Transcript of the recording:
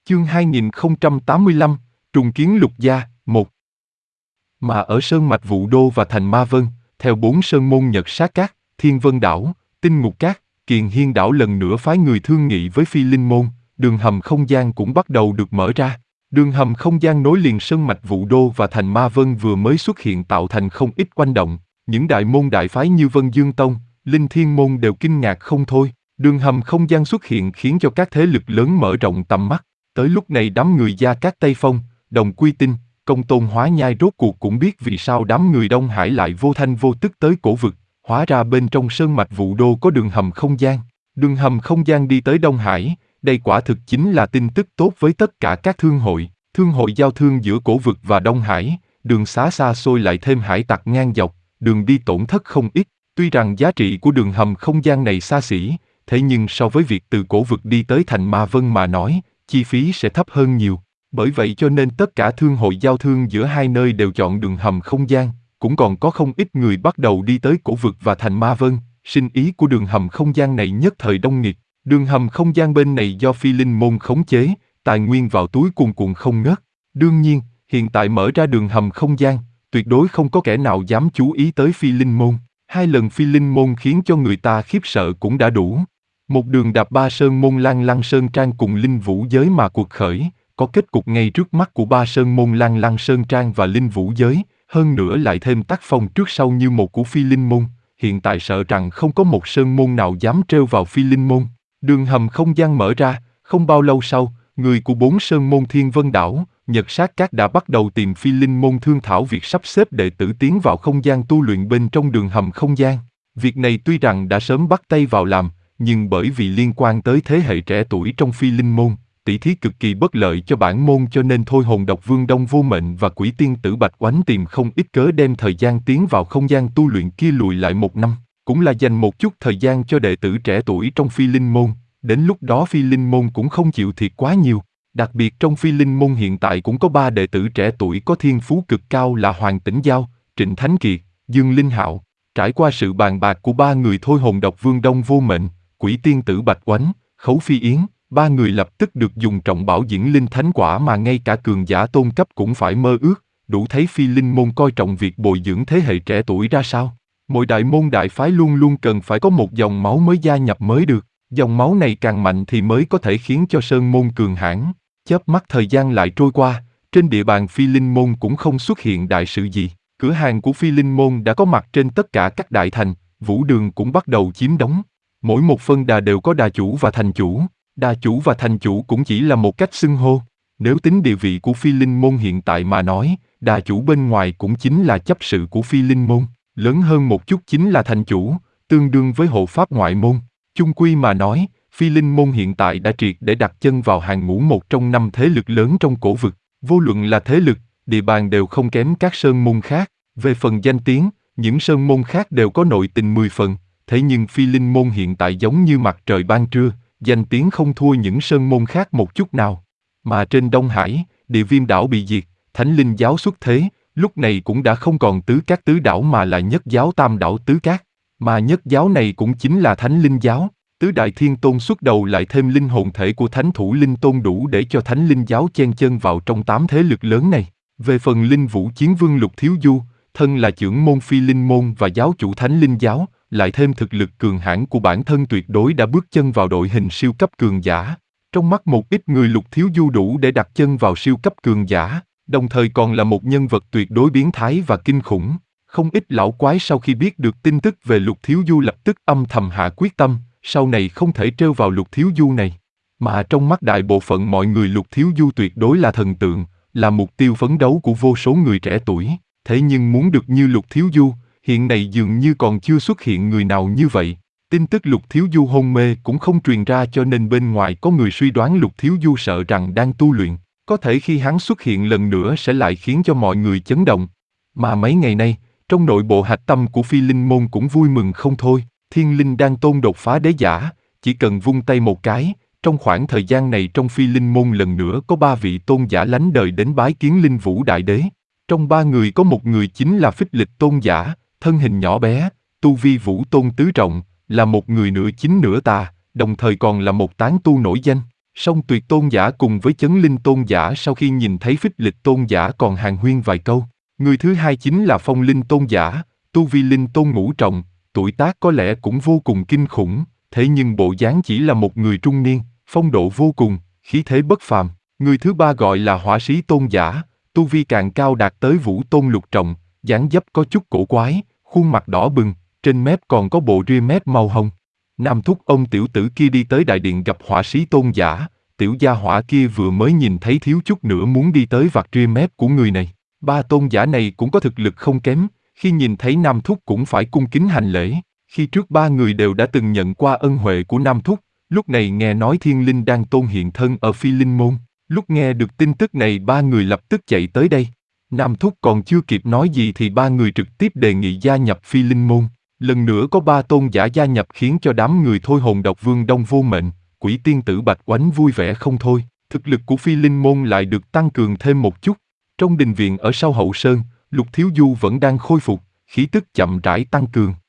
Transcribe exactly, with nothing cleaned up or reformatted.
Chương hai nghìn không trăm tám mươi lăm, Trùng kiến lục gia, một. Mà ở Sơn Mạch Vũ Đô và thành Ma Vân, theo bốn sơn môn Nhật Sát Các, Thiên Vân Đảo, Tinh Ngục Các, Kiền Hiên Đảo lần nữa phái người thương nghị với Phi Linh Môn, đường hầm không gian cũng bắt đầu được mở ra. Đường hầm không gian nối liền Sơn Mạch Vũ Đô và thành Ma Vân vừa mới xuất hiện tạo thành không ít quanh động, những đại môn đại phái như Vân Dương Tông, Linh Thiên Môn đều kinh ngạc không thôi. Đường hầm không gian xuất hiện khiến cho các thế lực lớn mở rộng tầm mắt. Tới lúc này đám người Gia Cát Tây Phong, Đồng Quy Tinh, Công Tôn Hóa Nhai rốt cuộc cũng biết vì sao đám người Đông Hải lại vô thanh vô tức tới cổ vực, hóa ra bên trong Sơn Mạch Vũ Đô có đường hầm không gian. Đường hầm không gian đi tới Đông Hải, đây quả thực chính là tin tức tốt với tất cả các thương hội, thương hội giao thương giữa cổ vực và Đông Hải, đường xá xa xôi lại thêm hải tặc ngang dọc, đường đi tổn thất không ít. Tuy rằng giá trị của đường hầm không gian này xa xỉ, thế nhưng so với việc từ cổ vực đi tới thành Ma Vân mà nói, chi phí sẽ thấp hơn nhiều. Bởi vậy cho nên tất cả thương hội giao thương giữa hai nơi đều chọn đường hầm không gian, cũng còn có không ít người bắt đầu đi tới cổ vực và thành Ma Vân. Sinh ý của đường hầm không gian này nhất thời đông nghịt. Đường hầm không gian bên này do Phi Linh Môn khống chế, tài nguyên vào túi cuồn cuộn không ngớt. Đương nhiên, hiện tại mở ra đường hầm không gian, tuyệt đối không có kẻ nào dám chú ý tới Phi Linh Môn. Hai lần Phi Linh Môn khiến cho người ta khiếp sợ cũng đã đủ. Một đường đạp ba sơn môn Lan Lăng Sơn Trang cùng Linh Vũ Giới mà cuộc khởi, có kết cục ngay trước mắt của ba sơn môn Lan Lăng Sơn Trang và Linh Vũ Giới, hơn nữa lại thêm tác phong trước sau như một của Phi Linh Môn, hiện tại sợ rằng không có một sơn môn nào dám trêu vào Phi Linh Môn. Đường hầm không gian mở ra, không bao lâu sau, người của bốn sơn môn Thiên Vân Đảo, Nhật Sát Các đã bắt đầu tìm Phi Linh Môn thương thảo việc sắp xếp đệ tử tiến vào không gian tu luyện bên trong đường hầm không gian. Việc này tuy rằng đã sớm bắt tay vào làm, nhưng bởi vì liên quan tới thế hệ trẻ tuổi trong Phi Linh Môn, tỷ thí cực kỳ bất lợi cho bản môn cho nên thôi Hồn Độc Vương Đông Vô Mệnh và Quỷ Tiên Tử Bạch Oánh tìm không ít cớ đem thời gian tiến vào không gian tu luyện kia lùi lại một năm, cũng là dành một chút thời gian cho đệ tử trẻ tuổi trong Phi Linh Môn, đến lúc đó Phi Linh Môn cũng không chịu thiệt quá nhiều. Đặc biệt trong Phi Linh Môn hiện tại cũng có ba đệ tử trẻ tuổi có thiên phú cực cao là Hoàng Tĩnh Giao, Trịnh Thánh Kiệt, Dương Linh Hạo. Trải qua sự bàn bạc của ba người thôi Hồn Độc Vương Đông Vô Mệnh, Quỷ Tiên Tử Bạch Oánh, Khấu Phi Yến, ba người lập tức được dùng trọng bảo diễn linh thánh quả mà ngay cả cường giả tôn cấp cũng phải mơ ước, đủ thấy Phi Linh Môn coi trọng việc bồi dưỡng thế hệ trẻ tuổi ra sao. Mỗi đại môn đại phái luôn luôn cần phải có một dòng máu mới gia nhập mới được, dòng máu này càng mạnh thì mới có thể khiến cho sơn môn cường hãn. Chớp mắt thời gian lại trôi qua, trên địa bàn Phi Linh Môn cũng không xuất hiện đại sự gì. Cửa hàng của Phi Linh Môn đã có mặt trên tất cả các đại thành, vũ đường cũng bắt đầu chiếm đóng. Mỗi một phân đà đều có đà chủ và thành chủ, đà chủ và thành chủ cũng chỉ là một cách xưng hô. Nếu tính địa vị của Phi Linh Môn hiện tại mà nói, đà chủ bên ngoài cũng chính là chấp sự của Phi Linh Môn, lớn hơn một chút chính là thành chủ, tương đương với hộ pháp ngoại môn. Chung quy mà nói, Phi Linh Môn hiện tại đã triệt để đặt chân vào hàng ngũ một trong năm thế lực lớn trong cổ vực, vô luận là thế lực, địa bàn đều không kém các sơn môn khác. Về phần danh tiếng, những sơn môn khác đều có nội tình mười phần, thế nhưng Phi Linh Môn hiện tại giống như mặt trời ban trưa, danh tiếng không thua những sơn môn khác một chút nào. Mà trên Đông Hải, Địa Viêm đảo bị diệt, Thánh Linh giáo xuất thế, lúc này cũng đã không còn tứ các tứ đảo mà là nhất giáo tam đảo tứ các, mà nhất giáo này cũng chính là Thánh Linh giáo. Tứ đại thiên tôn xuất đầu lại thêm linh hồn thể của thánh thủ linh tôn đủ để cho Thánh Linh giáo chen chân vào trong tám thế lực lớn này. Về phần Linh Vũ Chiến Vương Lục Thiếu Du, thân là trưởng môn Phi Linh môn và giáo chủ Thánh Linh giáo, lại thêm thực lực cường hãn của bản thân tuyệt đối đã bước chân vào đội hình siêu cấp cường giả. Trong mắt một ít người Lục Thiếu Du đủ để đặt chân vào siêu cấp cường giả, đồng thời còn là một nhân vật tuyệt đối biến thái và kinh khủng. Không ít lão quái sau khi biết được tin tức về Lục Thiếu Du lập tức âm thầm hạ quyết tâm, sau này không thể trêu vào Lục Thiếu Du này. Mà trong mắt đại bộ phận mọi người Lục Thiếu Du tuyệt đối là thần tượng, là mục tiêu phấn đấu của vô số người trẻ tuổi. Thế nhưng muốn được như Lục Thiếu Du, hiện nay dường như còn chưa xuất hiện người nào như vậy. Tin tức Lục Thiếu Du hôn mê cũng không truyền ra cho nên bên ngoài có người suy đoán Lục Thiếu Du sợ rằng đang tu luyện, có thể khi hắn xuất hiện lần nữa sẽ lại khiến cho mọi người chấn động. Mà mấy ngày nay, trong nội bộ hạch tâm của Phi Linh môn cũng vui mừng không thôi. Thiên Linh Đan Tôn đột phá đế giả, chỉ cần vung tay một cái, trong khoảng thời gian này trong Phi Linh môn lần nữa có ba vị tôn giả lánh đời đến bái kiến Linh Vũ Đại Đế. Trong ba người có một người chính là Phích Lịch Tôn giả, thân hình nhỏ bé, tu vi Vũ Tôn tứ trọng, là một người nửa chính nửa tà, đồng thời còn là một tán tu nổi danh. Song Tuyệt tôn giả cùng với Chấn Linh tôn giả sau khi nhìn thấy Phích Lịch tôn giả còn hàn huyên vài câu. Người thứ hai chính là Phong Linh tôn giả, tu vi linh tôn ngũ trọng, tuổi tác có lẽ cũng vô cùng kinh khủng, thế nhưng bộ dáng chỉ là một người trung niên, phong độ vô cùng, khí thế bất phàm. Người thứ ba gọi là Hỏa Sĩ tôn giả, tu vi càng cao đạt tới Vũ tôn lục trọng, dáng dấp có chút cổ quái, khuôn mặt đỏ bừng, trên mép còn có bộ ria mép màu hồng. Nam thúc ông tiểu tử kia đi tới đại điện gặp Hỏa Sĩ tôn giả, tiểu gia hỏa kia vừa mới nhìn thấy thiếu chút nữa muốn đi tới vặt ria mép của người này. Ba tôn giả này cũng có thực lực không kém, khi nhìn thấy Nam thúc cũng phải cung kính hành lễ. Khi trước ba người đều đã từng nhận qua ân huệ của Nam thúc, lúc này nghe nói thiên linh đang tôn hiện thân ở Phi Linh môn. Lúc nghe được tin tức này ba người lập tức chạy tới đây. Nam thúc còn chưa kịp nói gì thì ba người trực tiếp đề nghị gia nhập Phi Linh môn. Lần nữa có ba tôn giả gia nhập khiến cho đám người thôi hồn độc vương Đông Vô Mệnh, Quỷ tiên tử Bạch Oánh vui vẻ không thôi. Thực lực của Phi Linh môn lại được tăng cường thêm một chút. Trong đình viện ở sau hậu sơn, Lục Thiếu Du vẫn đang khôi phục, khí tức chậm rãi tăng cường.